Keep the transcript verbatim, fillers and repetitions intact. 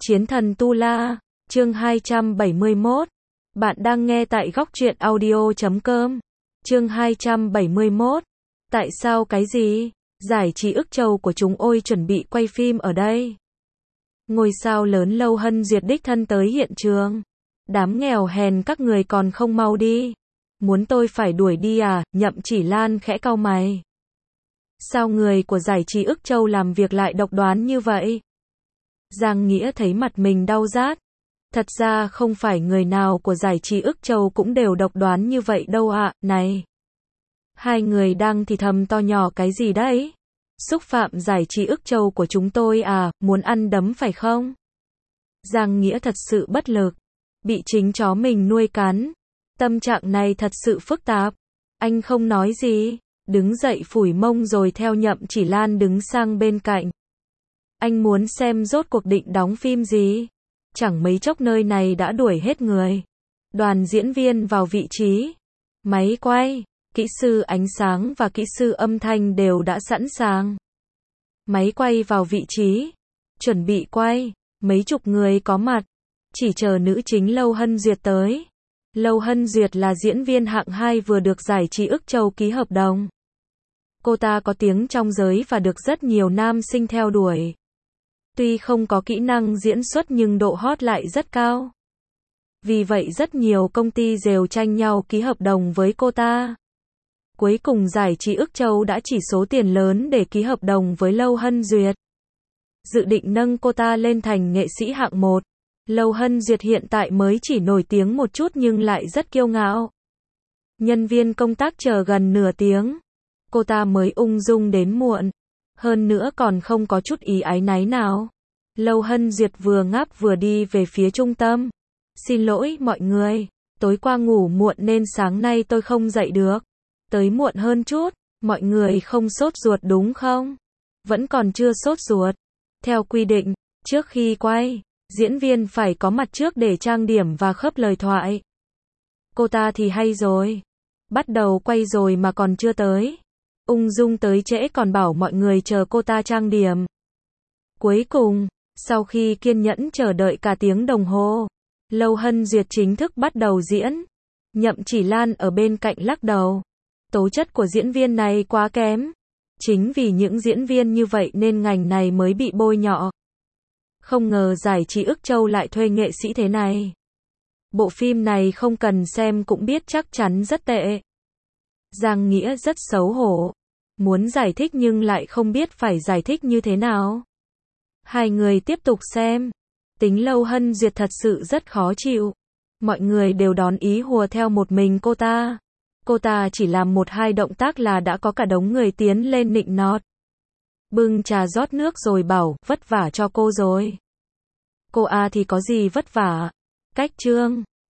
Chiến thần Tu La, chương hai trăm bảy mươi mốt. Bạn đang nghe tại góc truyện audio chấm com. Chương hai trăm bảy mươi mốt. Tại sao cái gì? Giải trí ức châu của chúng ôi chuẩn bị quay phim ở đây. Ngôi sao lớn Lâu Hân Duyệt đích thân tới hiện trường. Đám nghèo hèn các người còn không mau đi. Muốn tôi phải đuổi đi à? Nhậm Chỉ Lan khẽ cau mày. Sao người của giải trí ức châu làm việc lại độc đoán như vậy? Giang Nghĩa thấy mặt mình đau rát. Thật ra không phải người nào của giải trí ức châu cũng đều độc đoán như vậy đâu ạ, này. Hai người đang thì thầm to nhỏ cái gì đấy? Xúc phạm giải trí ức châu của chúng tôi à, muốn ăn đấm phải không? Giang Nghĩa thật sự bất lực. Bị chính chó mình nuôi cắn. Tâm trạng này thật sự phức tạp. Anh không nói gì. Đứng dậy phủi mông rồi theo Nhậm Chỉ Lan đứng sang bên cạnh. Anh muốn xem rốt cuộc định đóng phim gì? Chẳng mấy chốc nơi này đã đuổi hết người. Đoàn diễn viên vào vị trí. Máy quay, kỹ sư ánh sáng và kỹ sư âm thanh đều đã sẵn sàng. Máy quay vào vị trí. Chuẩn bị quay. Mấy chục người có mặt. Chỉ chờ nữ chính Lâu Hân Duyệt tới. Lâu Hân Duyệt là diễn viên hạng hai vừa được giải trí ức châu ký hợp đồng. Cô ta có tiếng trong giới và được rất nhiều nam sinh theo đuổi. Tuy không có kỹ năng diễn xuất nhưng độ hot lại rất cao. Vì vậy rất nhiều công ty đều tranh nhau ký hợp đồng với cô ta. Cuối cùng giải trí ức châu đã chỉ số tiền lớn để ký hợp đồng với Lâu Hân Duyệt. Dự định nâng cô ta lên thành nghệ sĩ hạng một. Lâu Hân Duyệt hiện tại mới chỉ nổi tiếng một chút nhưng lại rất kiêu ngạo. Nhân viên công tác chờ gần nửa tiếng. Cô ta mới ung dung đến muộn. Hơn nữa còn không có chút ý áy náy nào. Lâu Hân Duyệt vừa ngáp vừa đi về phía trung tâm. Xin lỗi mọi người, tối qua ngủ muộn nên sáng nay tôi không dậy được. Tới muộn hơn chút, mọi người không sốt ruột đúng không? Vẫn còn chưa sốt ruột. Theo quy định, trước khi quay, diễn viên phải có mặt trước để trang điểm và khớp lời thoại. Cô ta thì hay rồi. Bắt đầu quay rồi mà còn chưa tới. Ung dung tới trễ còn bảo mọi người chờ cô ta trang điểm. Cuối cùng, sau khi kiên nhẫn chờ đợi cả tiếng đồng hồ, Lâu Hân Duyệt chính thức bắt đầu diễn. Nhậm Chỉ Lan ở bên cạnh lắc đầu. Tố chất của diễn viên này quá kém. Chính vì những diễn viên như vậy nên ngành này mới bị bôi nhọ. Không ngờ giải trí ức châu lại thuê nghệ sĩ thế này. Bộ phim này không cần xem cũng biết chắc chắn rất tệ. Giang Nghĩa rất xấu hổ. Muốn giải thích nhưng lại không biết phải giải thích như thế nào. Hai người tiếp tục xem. Tính Lâu Hân Duyệt thật sự rất khó chịu. Mọi người đều đón ý hùa theo một mình cô ta. Cô ta chỉ làm một hai động tác là đã có cả đống người tiến lên nịnh nọt. Bưng trà rót nước rồi bảo, vất vả cho cô rồi. Cô A thì có gì vất vả. Cách trương,